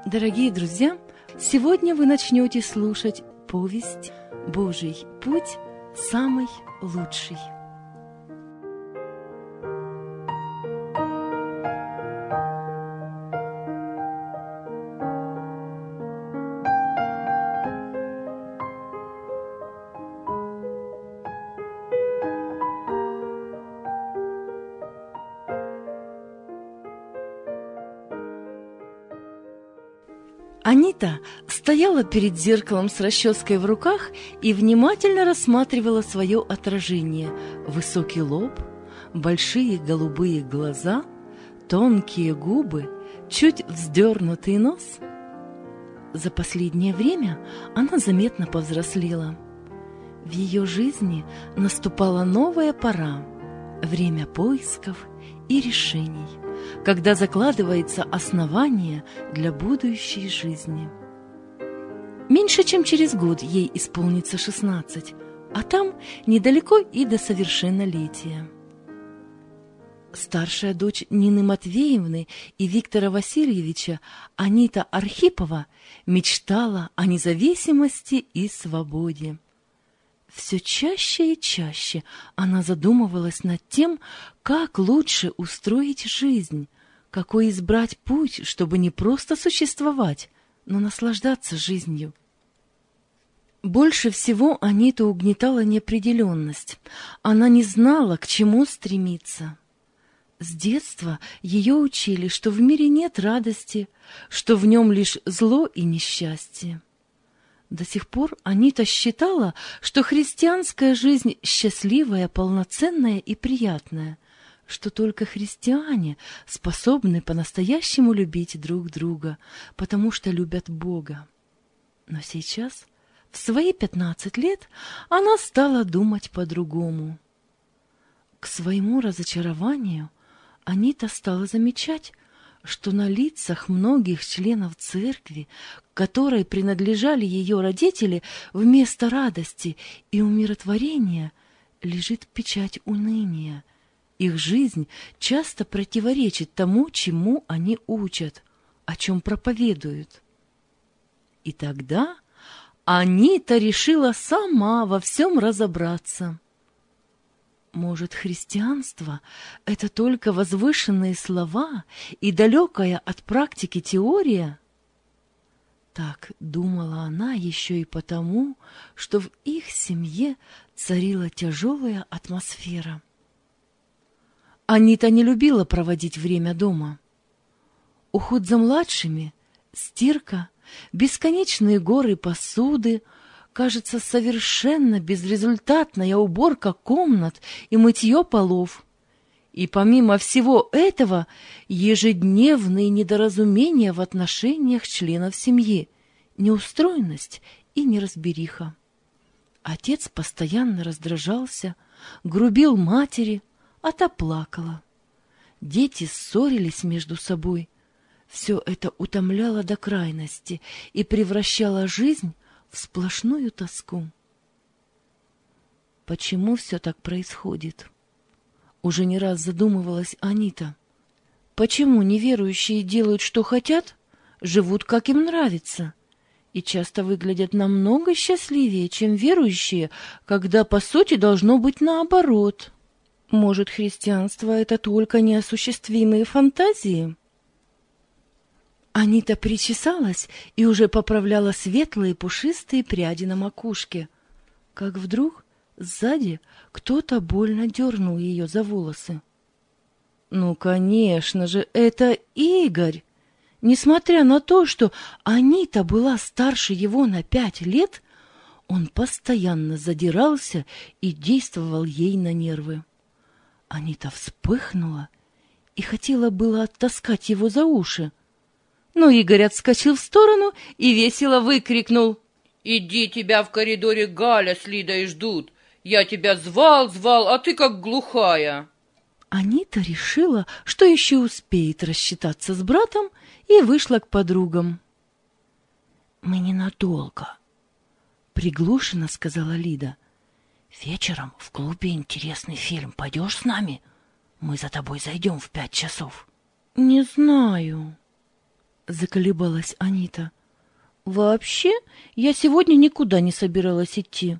Дорогие друзья, сегодня вы начнете слушать повесть «Божий путь самый лучший». Анита стояла перед зеркалом с расческой в руках и внимательно рассматривала свое отражение. Высокий лоб, большие голубые глаза, тонкие губы, чуть вздернутый нос. За последнее время она заметно повзрослела. В ее жизни наступала новая пора, время поисков и решений, когда закладывается основание для будущей жизни. Меньше чем через год ей исполнится 16, а там недалеко и до совершеннолетия. Старшая дочь Нины Матвеевны и Виктора Васильевича, Анита Архипова, мечтала о независимости и свободе. Все чаще и чаще она задумывалась над тем, как лучше устроить жизнь, какой избрать путь, чтобы не просто существовать, но наслаждаться жизнью. Больше всего Аниту угнетала неопределенность. Она не знала, к чему стремиться. С детства ее учили, что в мире нет радости, что в нем лишь зло и несчастье. До сих пор Анита считала, что христианская жизнь счастливая, полноценная и приятная, что только христиане способны по-настоящему любить друг друга, потому что любят Бога. Но сейчас, в свои 15 лет, она стала думать по-другому. К своему разочарованию Анита стала замечать, что на лицах многих членов церкви, которой принадлежали ее родители, вместо радости и умиротворения лежит печать уныния. Их жизнь часто противоречит тому, чему они учат, о чем проповедуют. И тогда Анита решила сама во всем разобраться. Может, христианство — это только возвышенные слова и далекая от практики теория? Так думала она еще и потому, что в их семье царила тяжелая атмосфера. Анита не любила проводить время дома. Уход за младшими, стирка, бесконечные горы посуды, кажется, совершенно безрезультатная уборка комнат и мытье полов. И помимо всего этого, ежедневные недоразумения в отношениях членов семьи, неустроенность и неразбериха. Отец постоянно раздражался, грубил матери, а та плакала. Дети ссорились между собой. Все это утомляло до крайности и превращало жизнь в сплошную тоску. Почему все так происходит? Уже не раз задумывалась Анита. Почему неверующие делают, что хотят, живут, как им нравится, и часто выглядят намного счастливее, чем верующие, когда, по сути, должно быть наоборот? Может, христианство — это только неосуществимые фантазии? Анита причесалась и уже поправляла светлые пушистые пряди на макушке, как вдруг сзади кто-то больно дернул ее за волосы. Ну, конечно же, это Игорь! Несмотря на то, что Анита была старше его на 5 лет, он постоянно задирался и действовал ей на нервы. Анита вспыхнула и хотела было оттаскать его за уши, но Игорь отскочил в сторону и весело выкрикнул: «Иди, тебя в коридоре Галя с Лидой ждут. Я тебя звал, а ты как глухая». Анита решила, что еще успеет рассчитаться с братом, и вышла к подругам. «Мы ненадолго», — приглушенно сказала Лида. «Вечером в клубе интересный фильм. Пойдешь с нами? Мы за тобой зайдем в 5 часов». «Не знаю», заколебалась Анита. Вообще, я сегодня никуда не собиралась идти.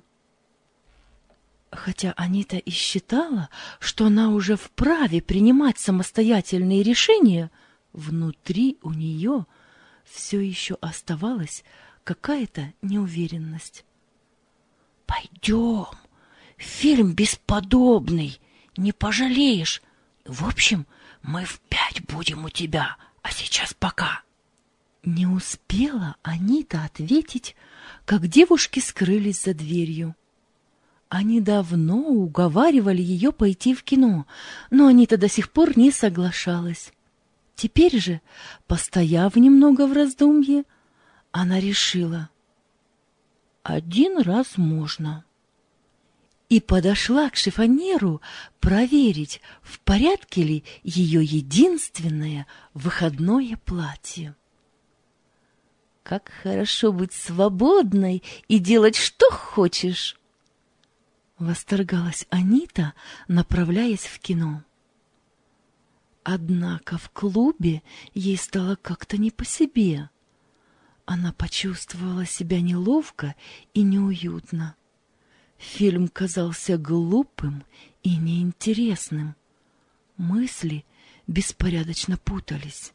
Хотя Анита и считала, что она уже вправе принимать самостоятельные решения, внутри у нее все еще оставалась какая-то неуверенность. «Пойдем, фильм бесподобный, не пожалеешь. В общем, мы в 5 будем у тебя, а сейчас пока». Не успела Анита ответить, как девушки скрылись за дверью. Они давно уговаривали ее пойти в кино, но Анита до сих пор не соглашалась. Теперь же, постояв немного в раздумье, она решила: один раз можно. И подошла к шифоньеру проверить, в порядке ли ее единственное выходное платье. «Как хорошо быть свободной и делать, что хочешь!» Восторгалась Анита, направляясь в кино. Однако в клубе ей стало как-то не по себе. Она почувствовала себя неловко и неуютно. Фильм казался глупым и неинтересным. Мысли беспорядочно путались.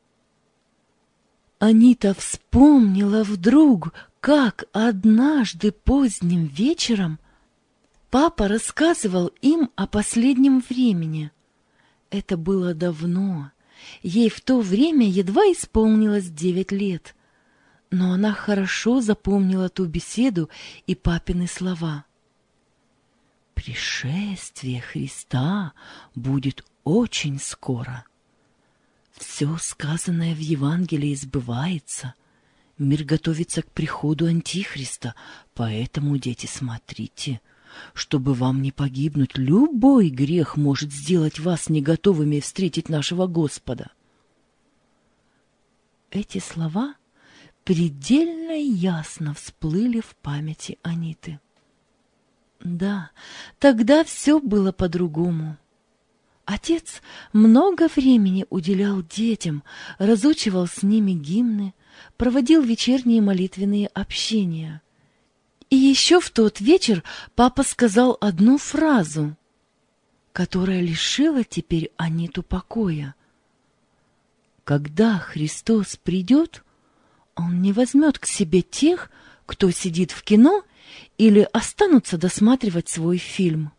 Анита вспомнила вдруг, как однажды поздним вечером папа рассказывал им о последнем времени. Это было давно. Ей в то время едва исполнилось 9 лет. Но она хорошо запомнила ту беседу и папины слова. «Пришествие Христа будет очень скоро. Все сказанное в Евангелии сбывается. Мир готовится к приходу Антихриста, поэтому, дети, смотрите, чтобы вам не погибнуть. Любой грех может сделать вас не готовыми встретить нашего Господа». Эти слова предельно ясно всплыли в памяти Аниты. Да, тогда все было по-другому. Отец много времени уделял детям, разучивал с ними гимны, проводил вечерние молитвенные общения. И еще в тот вечер папа сказал одну фразу, которая лишила теперь Аниту покоя. Когда Христос придет, Он не возьмет к себе тех, кто сидит в кино, или останутся досматривать свой фильм.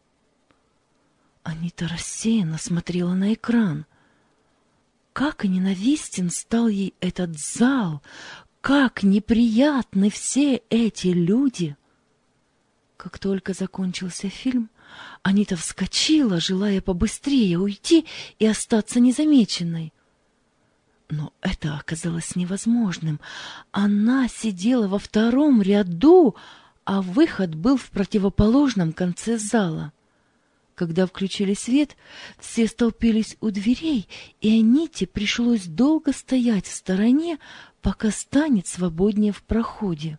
Анита рассеянно смотрела на экран. Как ненавистен стал ей этот зал, как неприятны все эти люди. Как только закончился фильм, Анита вскочила, желая побыстрее уйти и остаться незамеченной. Но это оказалось невозможным. Она сидела во втором ряду, а выход был в противоположном конце зала. Когда включили свет, все столпились у дверей, и Аните пришлось долго стоять в стороне, пока станет свободнее в проходе.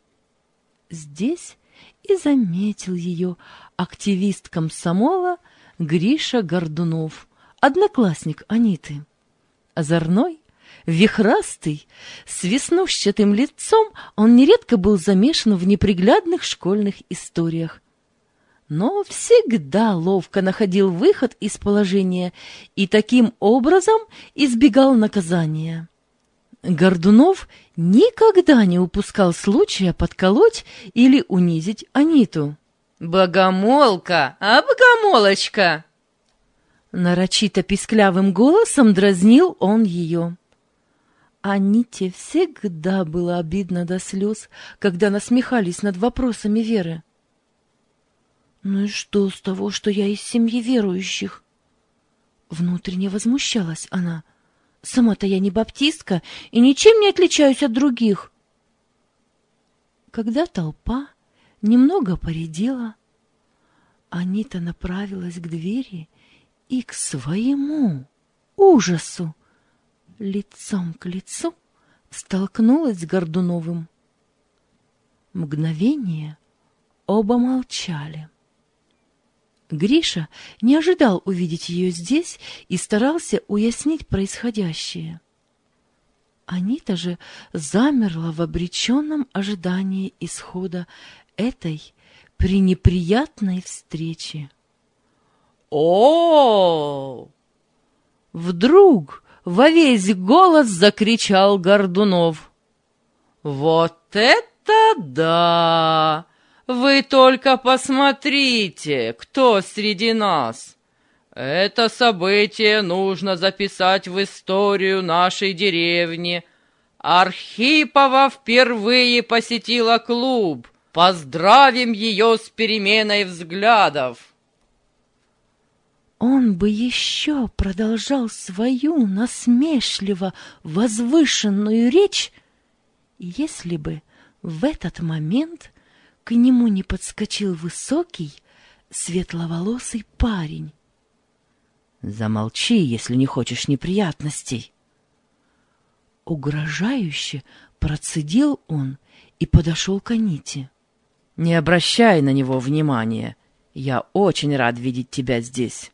Здесь и заметил ее активист комсомола Гриша Гордунов, одноклассник Аниты. Озорной, вихрастый, с веснушчатым лицом, он нередко был замешан в неприглядных школьных историях, но всегда ловко находил выход из положения и таким образом избегал наказания. Гордунов никогда не упускал случая подколоть или унизить Аниту. «Богомолка, а богомолочка!» Нарочито писклявым голосом дразнил он ее. Аните всегда было обидно до слез, когда насмехались над вопросами веры. «Ну и что с того, что я из семьи верующих?» Внутренне возмущалась она. «Сама-то я не баптистка и ничем не отличаюсь от других». Когда толпа немного поредела, Анита направилась к двери и к своему ужасу лицом к лицу столкнулась с Гордуновым. Мгновение оба молчали. Гриша не ожидал увидеть ее здесь и старался уяснить происходящее. Анита же замерла в обреченном ожидании исхода этой пренеприятной встречи. О! Вдруг во весь голос закричал Гордунов. Вот это да! Вы только посмотрите, кто среди нас! Это событие нужно записать в историю нашей деревни. Архипова впервые посетила клуб. Поздравим ее с переменой взглядов. Он бы еще продолжал свою насмешливо возвышенную речь, если бы в этот момент к нему не подскочил высокий, светловолосый парень. Замолчи, если не хочешь неприятностей. Угрожающе процедил он и подошел к Аните. Не обращай на него внимания. Я очень рад видеть тебя здесь.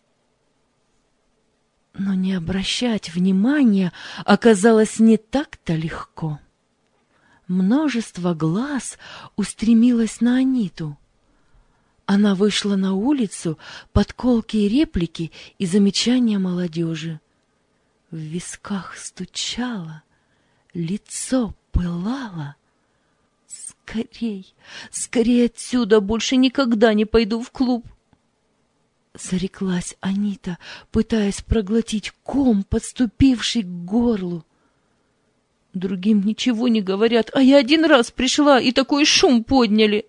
Но не обращать внимания оказалось не так-то легко. Множество глаз устремилось на Аниту. Она вышла на улицу под колкие реплики и замечания молодежи. В висках стучало, лицо пылало. «Скорей, скорей отсюда, больше никогда не пойду в клуб!» Зареклась Анита, пытаясь проглотить ком, подступивший к горлу. Другим ничего не говорят, а я один раз пришла, и такой шум подняли.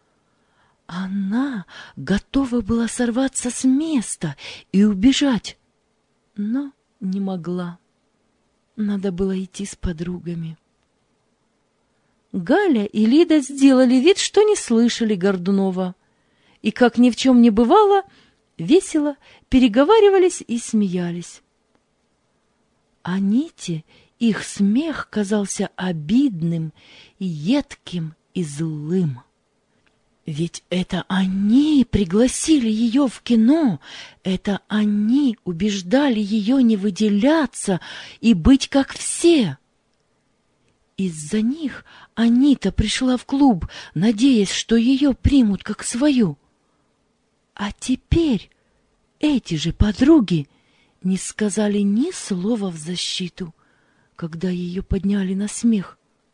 Она готова была сорваться с места и убежать, но не могла. Надо было идти с подругами. Галя и Лида сделали вид, что не слышали Гордунова, и, как ни в чем не бывало, весело переговаривались и смеялись. Аните их смех казался обидным, едким и злым. Ведь это они пригласили ее в кино, это они убеждали ее не выделяться и быть как все. Из-за них Анита пришла в клуб, надеясь, что ее примут как свою. А теперь эти же подруги не сказали ни слова в защиту, когда ее подняли на смех.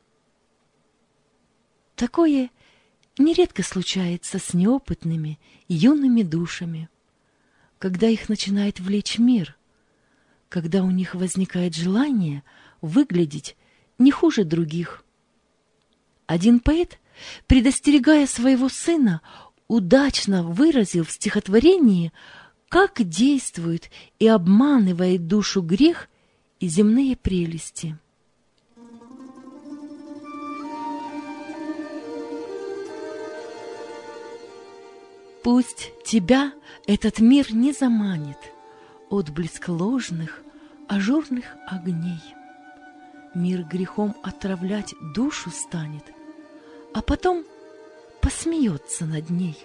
Такое нередко случается с неопытными, юными душами, когда их начинает влечь мир, когда у них возникает желание выглядеть не хуже других. Один поэт, предостерегая своего сына, удачно выразил в стихотворении, как действует и обманывает душу грех и земные прелести. Пусть тебя этот мир не заманит, отблеск ложных, ажурных огней. Мир грехом отравлять душу станет, а потом посмеется над ней.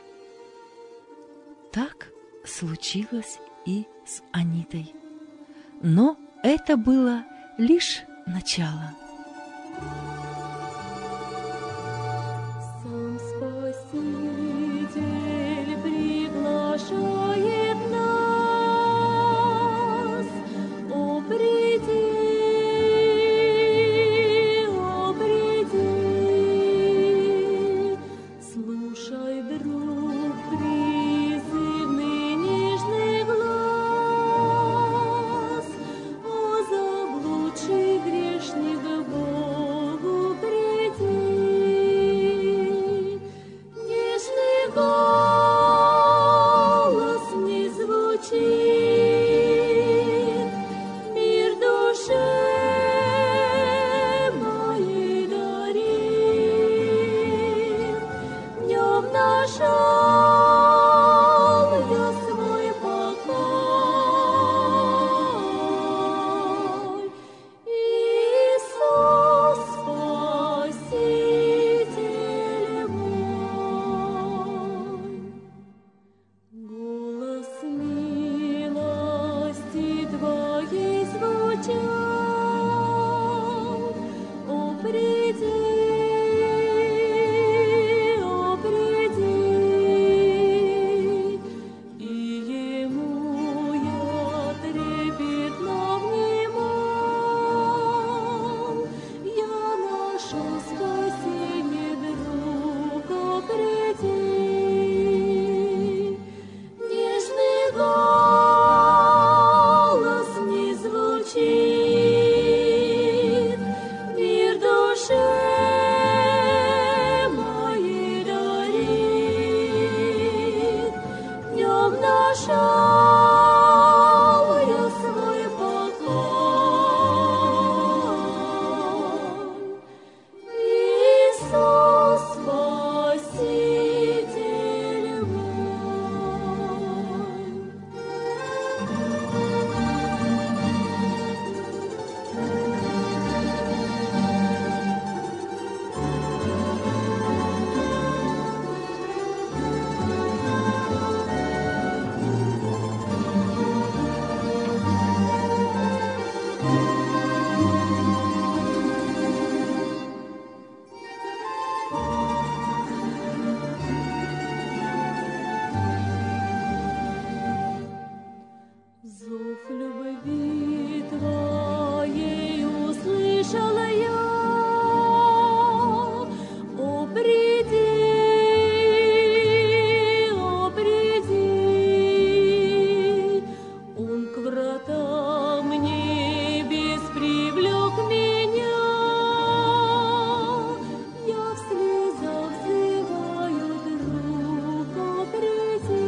Так случилось и с Анитой. Но это было лишь начало. Грешник Богу я свой покой. Иисус, Спаситель мой. Зов любви твоей услышала я. О, приди, он к вратам небес привлек меня. Я в слезах взываю, друг, о, приди.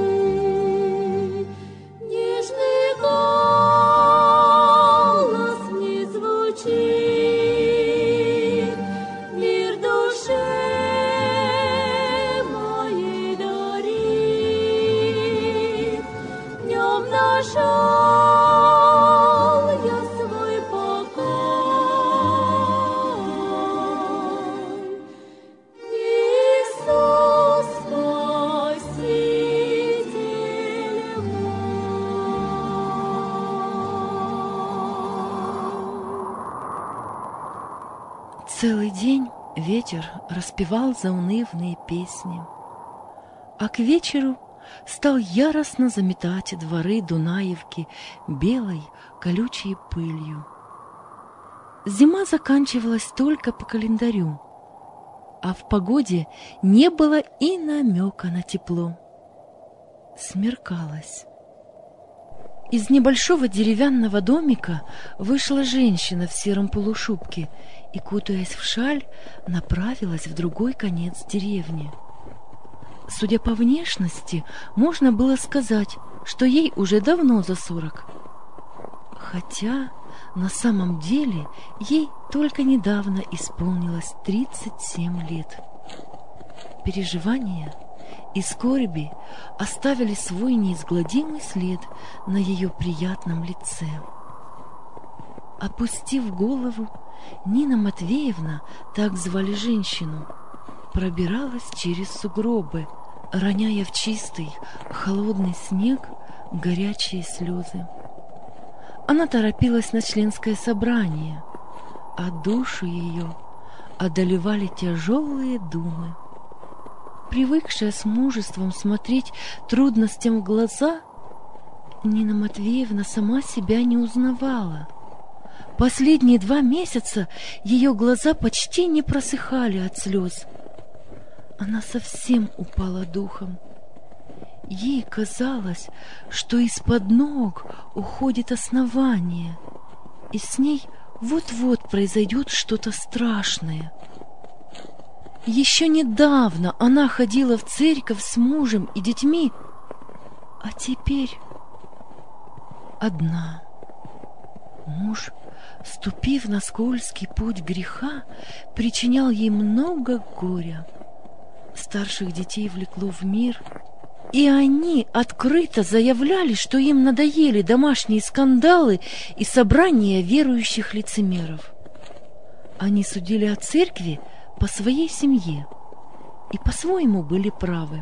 Нежный голос мне звучит, мир душе моей дарит. В нем нашел я свой покой. Иисус, Спаситель мой. Целый день ветер распевал заунывные песни, а к вечеру стал яростно заметать дворы Дунаевки белой колючей пылью. Зима заканчивалась только по календарю, а в погоде не было и намека на тепло. Смеркалось. Из небольшого деревянного домика вышла женщина в сером полушубке и, кутаясь в шаль, направилась в другой конец деревни. Судя по внешности, можно было сказать, что ей уже давно за 40. Хотя на самом деле ей только недавно исполнилось 37 лет. Переживания и скорби оставили свой неизгладимый след на ее приятном лице. Опустив голову, Нина Матвеевна, так звали женщину, пробиралась через сугробы, роняя в чистый, холодный снег горячие слезы. Она торопилась на членское собрание, а душу ее одолевали тяжелые думы. Привыкшая с мужеством смотреть трудностям в глаза, Нина Матвеевна сама себя не узнавала. Последние 2 месяца ее глаза почти не просыхали от слез. Она совсем упала духом. Ей казалось, что из-под ног уходит основание, и с ней вот-вот произойдет что-то страшное. Еще недавно она ходила в церковь с мужем и детьми, а теперь одна. Муж, ступив на скользкий путь греха, причинял ей много горя. Старших детей влекло в мир, и они открыто заявляли, что им надоели домашние скандалы и собрания верующих лицемеров. Они судили о церкви по своей семье и по-своему были правы.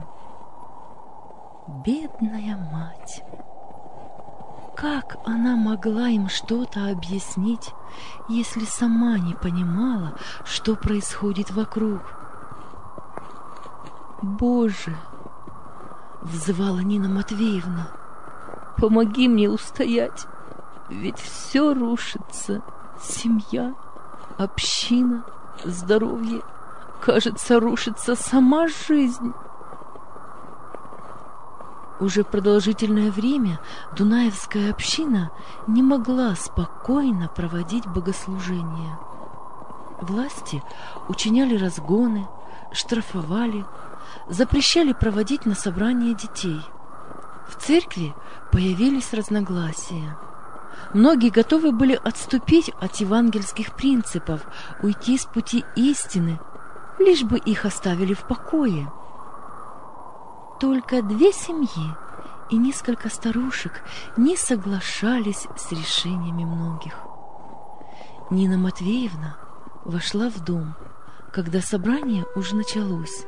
Бедная мать! Как она могла им что-то объяснить, если сама не понимала, что происходит вокруг? «Боже!» — взывала Нина Матвеевна. «Помоги мне устоять, ведь все рушится. Семья, община, здоровье. Кажется, рушится сама жизнь». Уже продолжительное время Дунаевская община не могла спокойно проводить богослужения. Власти учиняли разгоны, штрафовали, запрещали проводить на собрания детей. В церкви появились разногласия. Многие готовы были отступить от евангельских принципов, уйти с пути истины, лишь бы их оставили в покое. Только 2 семьи и несколько старушек не соглашались с решениями многих. Нина Матвеевна вошла в дом, когда собрание уже началось.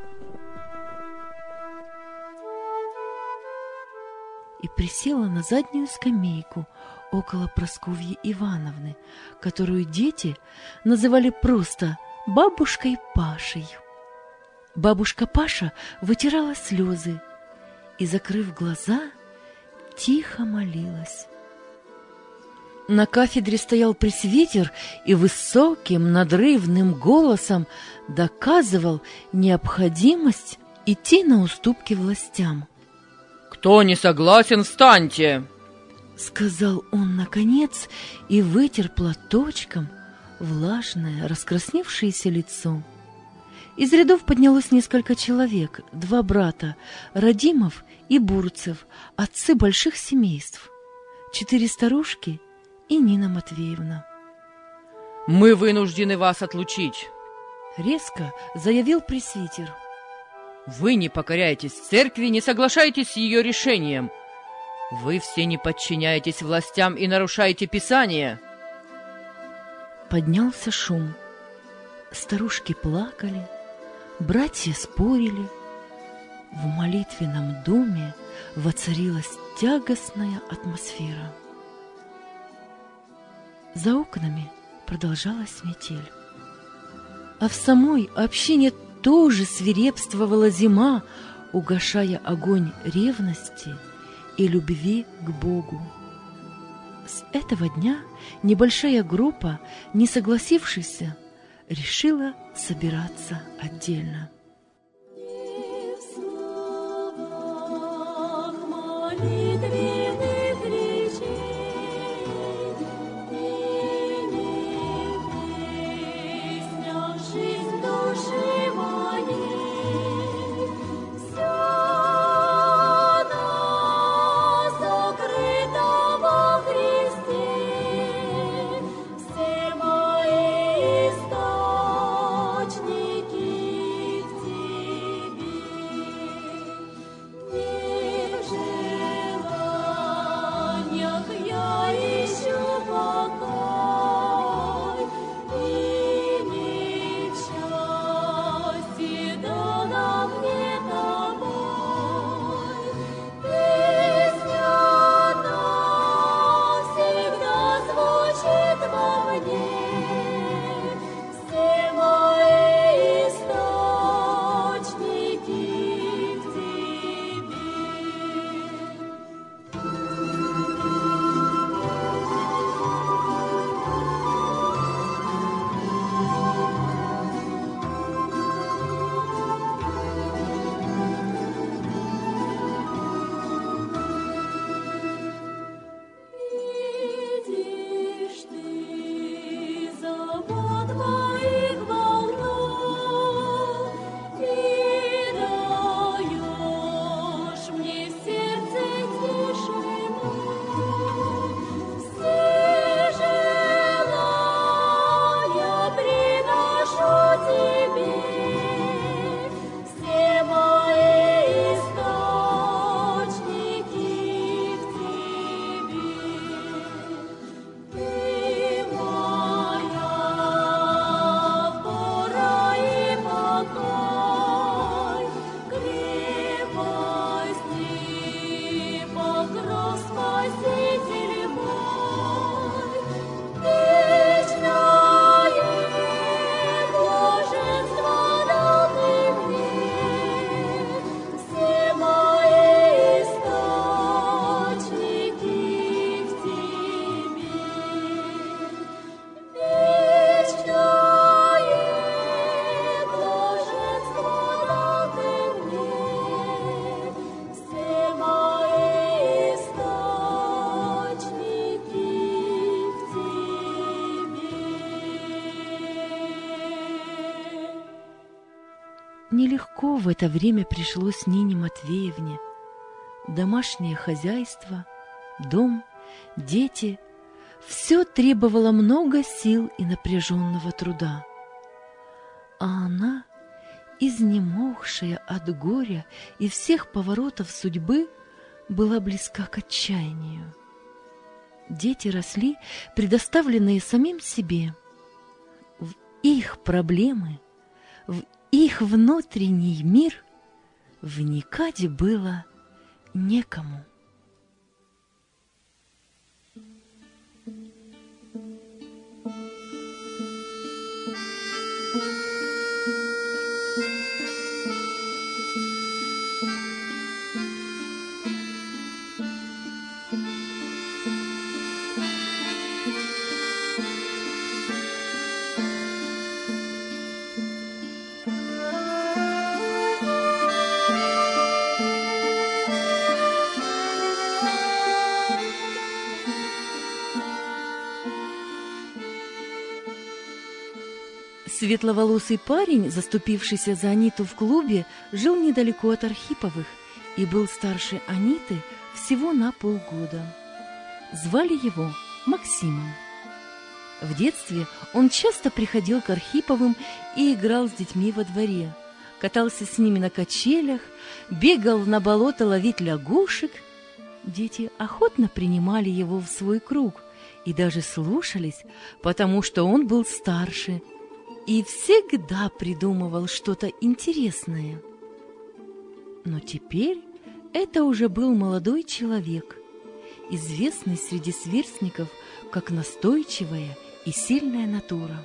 И присела на заднюю скамейку около Прасковьи Ивановны, которую дети называли просто бабушкой Пашей. Бабушка Паша вытирала слезы и, закрыв глаза, тихо молилась. На кафедре стоял пресвитер и высоким надрывным голосом доказывал необходимость идти на уступки властям. «Кто не согласен, встаньте!» — сказал он наконец и вытер платочком влажное, раскрасневшееся лицо. Из рядов поднялось несколько человек, 2 брата, Радимов и Бурцев, отцы больших семейств, 4 старушки и Нина Матвеевна. «Мы вынуждены вас отлучить!» — резко заявил пресвитер. «Вы не покоряетесь церкви, не соглашаетесь с ее решением. Вы все не подчиняетесь властям и нарушаете Писание». Поднялся шум. Старушки плакали, братья спорили. В молитвенном доме воцарилась тягостная атмосфера. За окнами продолжалась метель. А в самой общине тоже свирепствовала зима, угашая огонь ревности и любви к Богу. С этого дня небольшая группа, не согласившихся, решила собираться отдельно. Нелегко в это время пришлось Нине Матвеевне. Домашнее хозяйство, дом, дети — все требовало много сил и напряженного труда. А она, изнемогшая от горя и всех поворотов судьбы, была близка к отчаянию. Дети росли, предоставленные самим себе. В их проблемы, в их внутренний мир вникать было некому. Светловолосый парень, заступившийся за Аниту в клубе, жил недалеко от Архиповых и был старше Аниты всего на полгода. Звали его Максимом. В детстве он часто приходил к Архиповым и играл с детьми во дворе, катался с ними на качелях, бегал на болото ловить лягушек. Дети охотно принимали его в свой круг и даже слушались, потому что он был старше и всегда придумывал что-то интересное. Но теперь это уже был молодой человек, известный среди сверстников как настойчивая и сильная натура.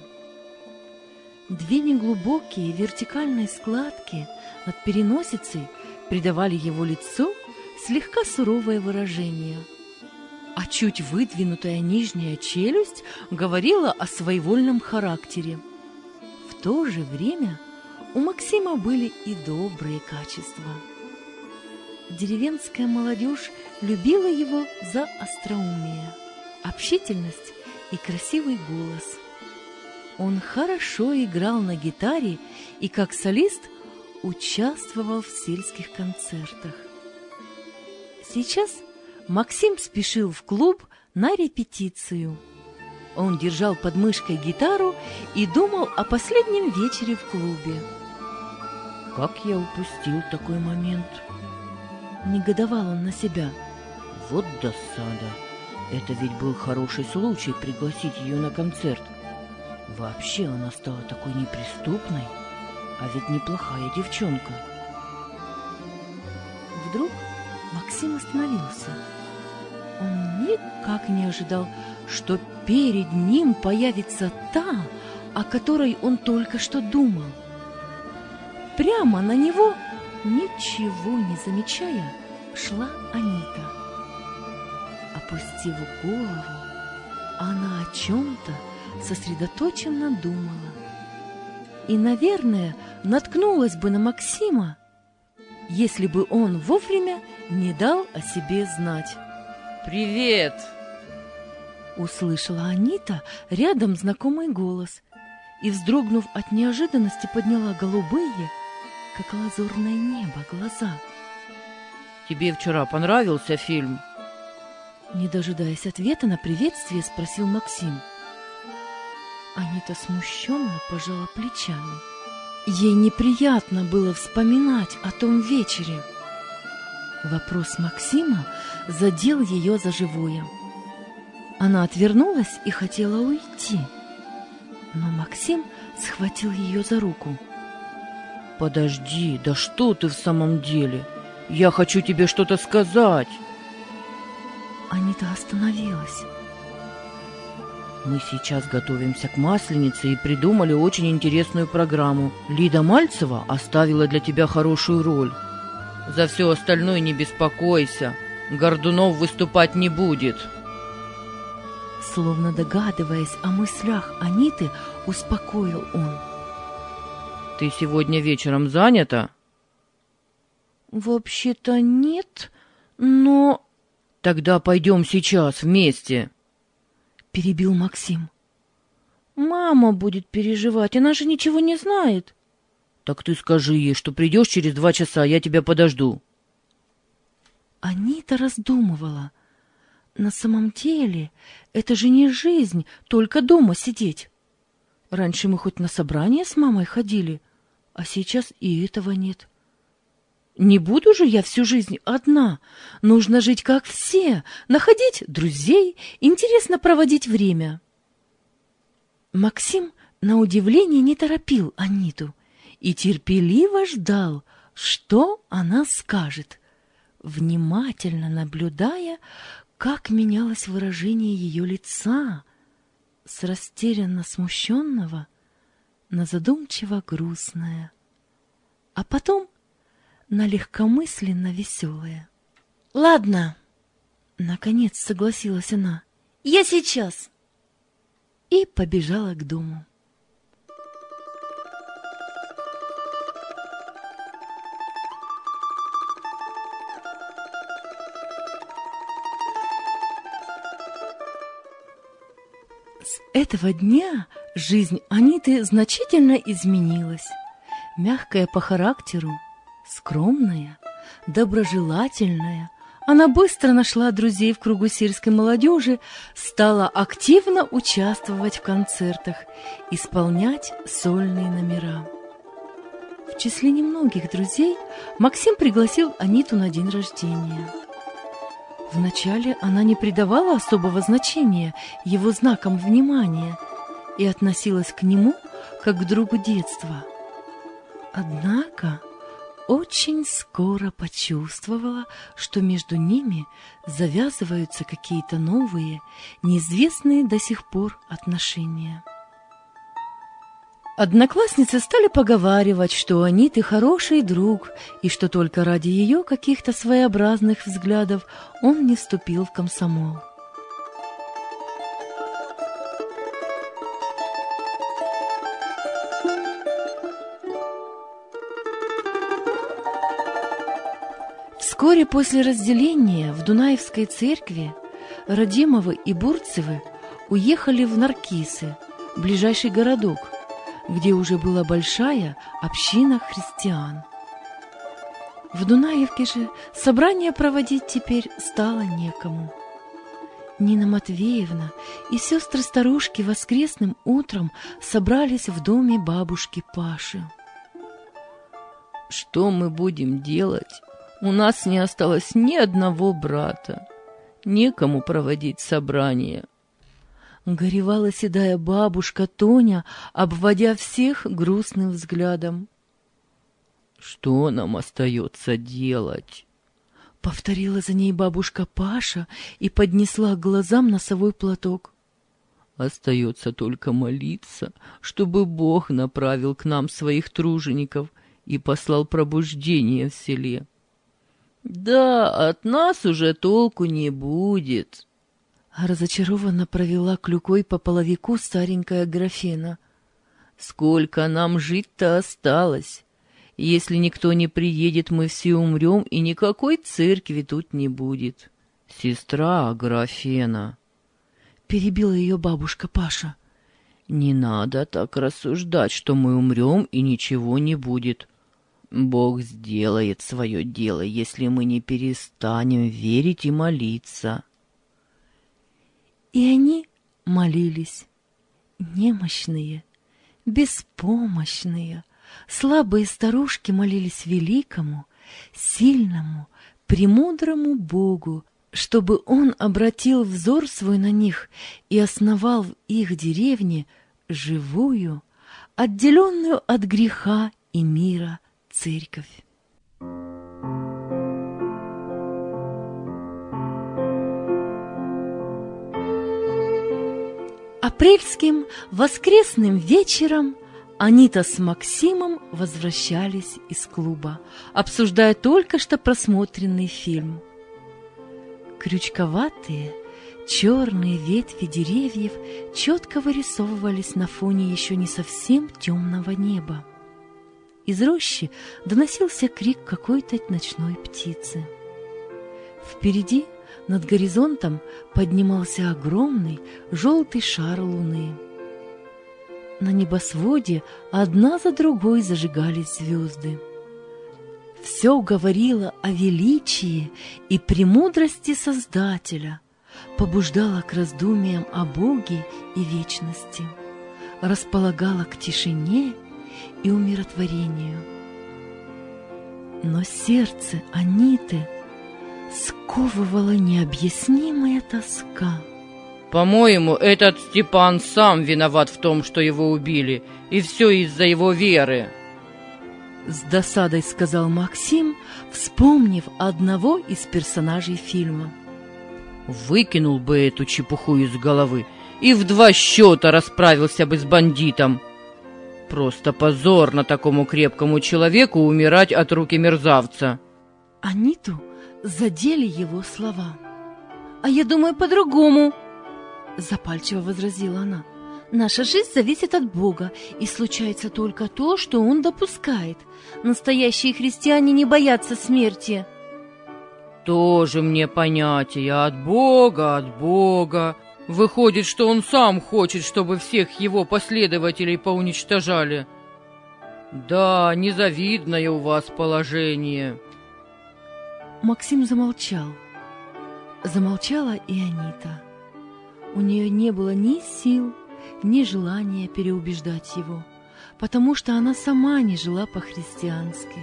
Две неглубокие вертикальные складки над переносицей придавали его лицу слегка суровое выражение, а чуть выдвинутая нижняя челюсть говорила о своевольном характере. В то же время у Максима были и добрые качества. Деревенская молодежь любила его за остроумие, общительность и красивый голос. Он хорошо играл на гитаре и как солист участвовал в сельских концертах. Сейчас Максим спешил в клуб на репетицию. Он держал под мышкой гитару и думал о последнем вечере в клубе. Как я упустил такой момент? Негодовал он на себя. Вот досада. Это ведь был хороший случай пригласить ее на концерт. Вообще она стала такой неприступной, а ведь неплохая девчонка. Вдруг Максим остановился. Он никак не ожидал, что перед ним появится та, о которой он только что думал. Прямо на него, ничего не замечая, шла Анита. Опустив голову, она о чем-то сосредоточенно думала. И, наверное, наткнулась бы на Максима, если бы он вовремя не дал о себе знать. «Привет!» Услышала Анита рядом знакомый голос и, вздрогнув от неожиданности, подняла голубые, как лазурное небо, глаза. «Тебе вчера понравился фильм?» Не дожидаясь ответа на приветствие, спросил Максим. Анита смущенно пожала плечами. Ей неприятно было вспоминать о том вечере. Вопрос Максима задел ее за живое. Она отвернулась и хотела уйти, но Максим схватил ее за руку. «Подожди, да что ты в самом деле? Я хочу тебе что-то сказать!» Анита остановилась. «Мы сейчас готовимся к Масленице и придумали очень интересную программу. Лида Мальцева оставила для тебя хорошую роль. За все остальное не беспокойся, Гордунов выступать не будет». Словно догадываясь о мыслях Аниты, успокоил он. «Ты сегодня вечером занята?» «Вообще-то нет, но...» «Тогда пойдем сейчас вместе», — перебил Максим. «Мама будет переживать, она же ничего не знает». «Так ты скажи ей, что придешь через 2 часа, я тебя подожду». Анита раздумывала. На самом деле, это же не жизнь, только дома сидеть. Раньше мы хоть на собрание с мамой ходили, а сейчас и этого нет. Не буду же я всю жизнь одна. Нужно жить как все, находить друзей, интересно проводить время. Максим, на удивление, не торопил Аниту и терпеливо ждал, что она скажет, внимательно наблюдая, как менялось выражение ее лица с растерянно смущенного на задумчиво грустное, а потом на легкомысленно веселое. «Ладно», — наконец согласилась она, — «я сейчас». И побежала к дому. С этого дня жизнь Аниты значительно изменилась. Мягкая по характеру, скромная, доброжелательная, она быстро нашла друзей в кругу сельской молодежи, стала активно участвовать в концертах, исполнять сольные номера. В числе немногих друзей Максим пригласил Аниту на день рождения. Вначале она не придавала особого значения его знакам внимания и относилась к нему как к другу детства. Однако очень скоро почувствовала, что между ними завязываются какие-то новые, неизвестные до сих пор отношения. Одноклассницы стали поговаривать, что у Аниты хороший друг, и что только ради ее каких-то своеобразных взглядов он не вступил в комсомол. Вскоре после разделения в Дунаевской церкви Радимовы и Бурцевы уехали в Наркисы, ближайший городок, где уже была большая община христиан. В Дунаевке же собрание проводить теперь стало некому. Нина Матвеевна и сестры-старушки воскресным утром собрались в доме бабушки Паши. «Что мы будем делать? У нас не осталось ни одного брата. Некому проводить собрание». Горевала седая бабушка Тоня, обводя всех грустным взглядом. «Что нам остается делать?» Повторила за ней бабушка Паша и поднесла к глазам носовой платок. «Остается только молиться, чтобы Бог направил к нам своих тружеников и послал пробуждение в селе. Да, от нас уже толку не будет». Разочарованно провела клюкой по половику старенькая Аграфена. «Сколько нам жить-то осталось? Если никто не приедет, мы все умрем, и никакой церкви тут не будет. Сестра Аграфена», — перебила ее бабушка Паша. «Не надо так рассуждать, что мы умрем, и ничего не будет. Бог сделает свое дело, если мы не перестанем верить и молиться». И они молились, немощные, беспомощные, слабые старушки молились великому, сильному, премудрому Богу, чтобы Он обратил взор свой на них и основал в их деревне живую, отделенную от греха и мира церковь. Апрельским воскресным вечером Анита с Максимом возвращались из клуба, обсуждая только что просмотренный фильм. Крючковатые, черные ветви деревьев четко вырисовывались на фоне еще не совсем темного неба. Из рощи доносился крик какой-то ночной птицы. Впереди, над горизонтом, поднимался огромный желтый шар луны. На небосводе одна за другой зажигались звезды. все говорило о величии и премудрости Создателя, побуждало к раздумиям о Боге и вечности, располагало к тишине и умиротворению. Но сердце Аниты сковывала необъяснимая тоска. По-моему, этот Степан сам виноват в том, что его убили, и все из-за его веры. С досадой сказал Максим, вспомнив одного из персонажей фильма. Выкинул бы эту чепуху из головы и в 2 счета расправился бы с бандитом. Просто позорно такому крепкому человеку умирать от руки мерзавца. Аниту задели его слова. «А я думаю по-другому», — запальчиво возразила она. «Наша жизнь зависит от Бога, и случается только то, что Он допускает. Настоящие христиане не боятся смерти». Тоже мне понятие от Бога. Выходит, что он сам хочет, чтобы всех его последователей поуничтожали. Да, незавидное у вас положение. Максим замолчал. Замолчала и Анита. У нее не было ни сил, ни желания переубеждать его, потому что она сама не жила по-христиански.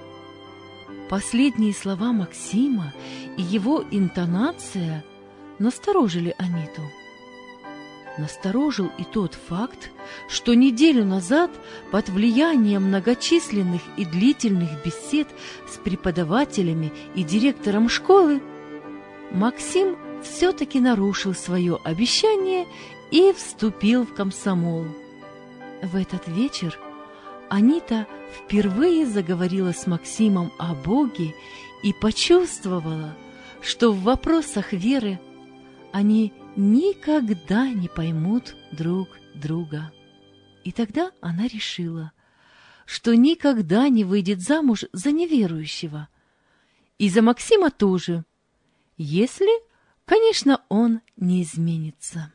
Последние слова Максима и его интонация насторожили Аниту. Насторожил и тот факт, что неделю назад под влиянием многочисленных и длительных бесед с преподавателями и директором школы Максим все-таки нарушил свое обещание и вступил в комсомол. В этот вечер Анита впервые заговорила с Максимом о Боге и почувствовала, что в вопросах веры они никогда не поймут друг друга. И тогда она решила, что никогда не выйдет замуж за неверующего. И за Максима тоже, если, конечно, он не изменится.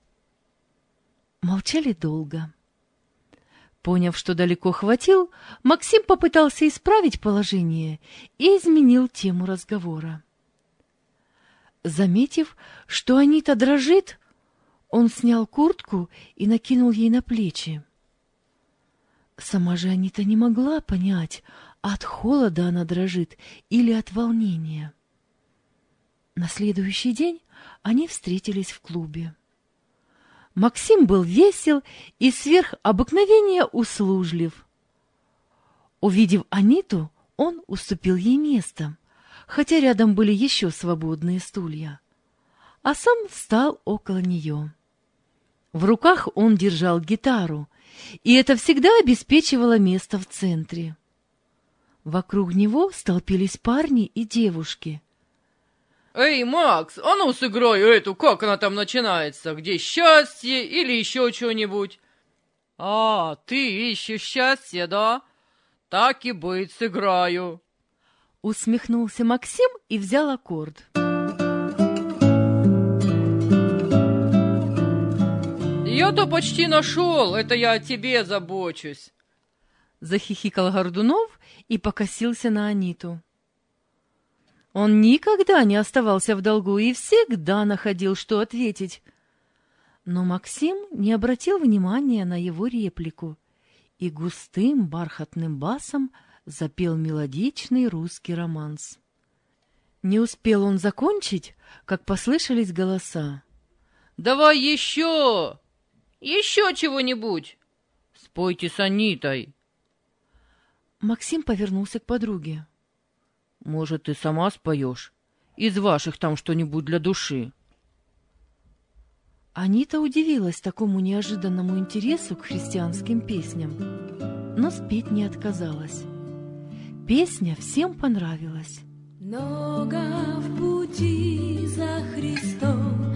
Молчали долго. Поняв, что далеко хватил, Максим попытался исправить положение и изменил тему разговора. Заметив, что Анита дрожит, он снял куртку и накинул ей на плечи. Сама же Анита не могла понять, от холода она дрожит или от волнения. На следующий день они встретились в клубе. Максим был весел и сверх обыкновения услужлив. Увидев Аниту, он уступил ей место, хотя рядом были еще свободные стулья, а сам встал около нее. В руках он держал гитару, и это всегда обеспечивало место в центре. Вокруг него столпились парни и девушки. «Эй, Макс, а ну сыграй эту, как она там начинается, где счастье или еще что-нибудь?» «А, ты ищешь счастье, да? Так и быть, сыграю». Усмехнулся Максим и взял аккорд. «Я-то почти нашел, это я о тебе забочусь». Захихикал Гордунов и покосился на Аниту. Он никогда не оставался в долгу и всегда находил, что ответить. Но Максим не обратил внимания на его реплику и густым бархатным басом запел мелодичный русский романс. Не успел он закончить, как послышались голоса. «Давай еще! Еще чего-нибудь! Спойте с Анитой!» Максим повернулся к подруге. «Может, ты сама споешь? Из ваших там что-нибудь для души?» Анита удивилась такому неожиданному интересу к христианским песням, но спеть не отказалась. Песня всем понравилась. Много в пути за Христом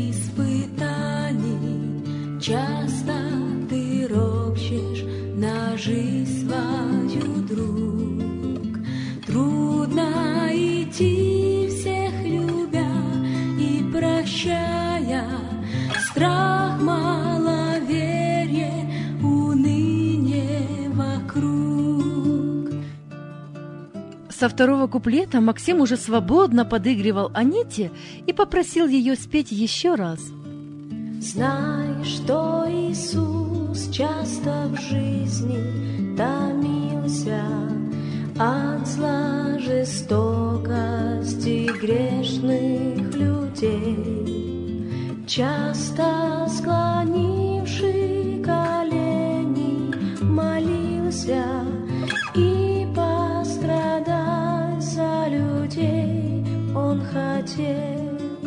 испытаний, часто ты ропщешь на жизнь свою, друг. Трудно идти, всех любя и прощая, страх, маловерие, уныние вокруг. Со второго куплета Максим уже свободно подыгрывал Аните и попросил ее спеть еще раз. Знай, что Иисус часто в жизни томился от зла, жестокости грешных людей, часто склонивший колени молился и пострадать за людей он хотел.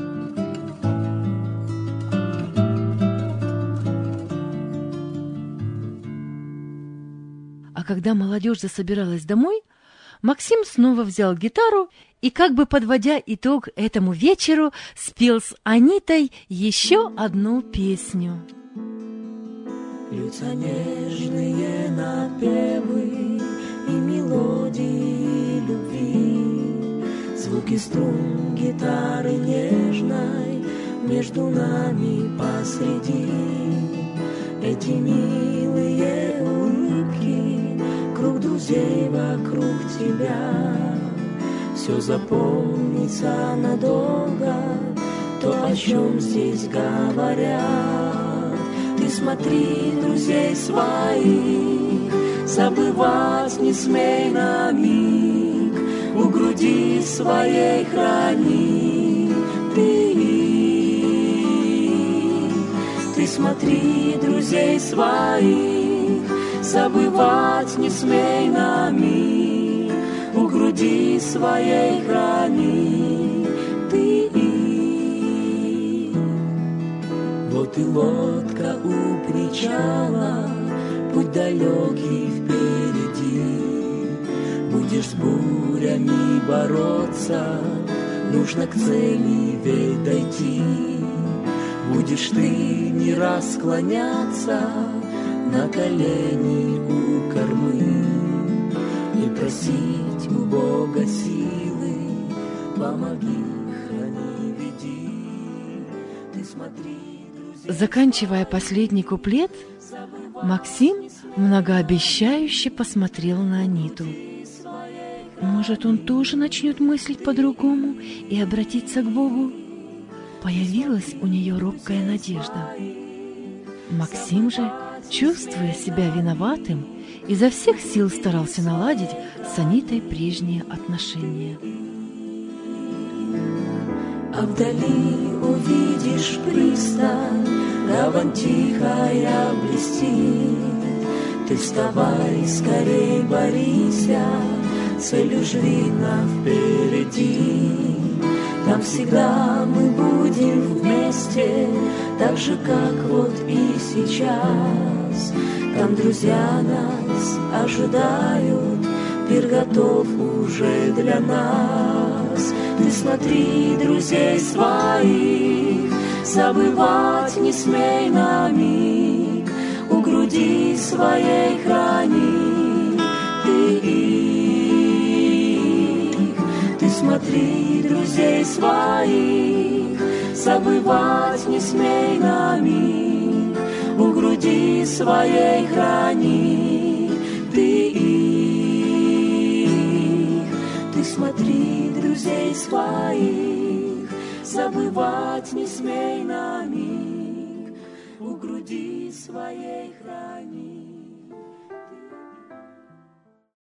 А когда молодежь засобиралась домой, Максим снова взял гитару и, как бы подводя итог этому вечеру, спел с Анитой еще одну песню. Льются нежные напевы и мелодии любви, звуки струн гитары нежной между нами посреди. Эти милые улыбки, круг друзей вокруг тебя, все запомнится надолго, то, о чем здесь говорят. Ты смотри, друзей своих, забывать не смей на миг, у груди своей храни ты их. Ты смотри, друзей своих, забывать не смей на миг, у груди своей храни ты их. Вот и лодка у причала, путь далекий впереди. Будешь с бурями бороться, нужно к цели ведь дойти. Будешь ты не раз склоняться на колени у кормы и просить у Бога силы, помоги, храни, веди. Ты смотри, друзья. Заканчивая последний куплет, Максим многообещающе посмотрел на Аниту. Может, он тоже начнет мыслить по-другому и обратиться к Богу? Появилась у нее робкая надежда. Максим же, чувствуя себя виноватым, изо всех сил старался наладить с Анитой прежние отношения. А вдали увидишь пристань, гавань тихая блестит. Ты вставай, скорей борися, цель уж видно впереди. Там всегда мы будем вместе, так же, как вот и сейчас. Там друзья нас ожидают, пир готов уже для нас. Ты смотри, друзей своих, забывать не смей на миг, у груди своей храни ты их. Ты смотри, друзей своих, забывать не смей на миг, у груди своей храни ты их. Ты смотри, друзей своих, забывать не смей на миг, у груди своей храни.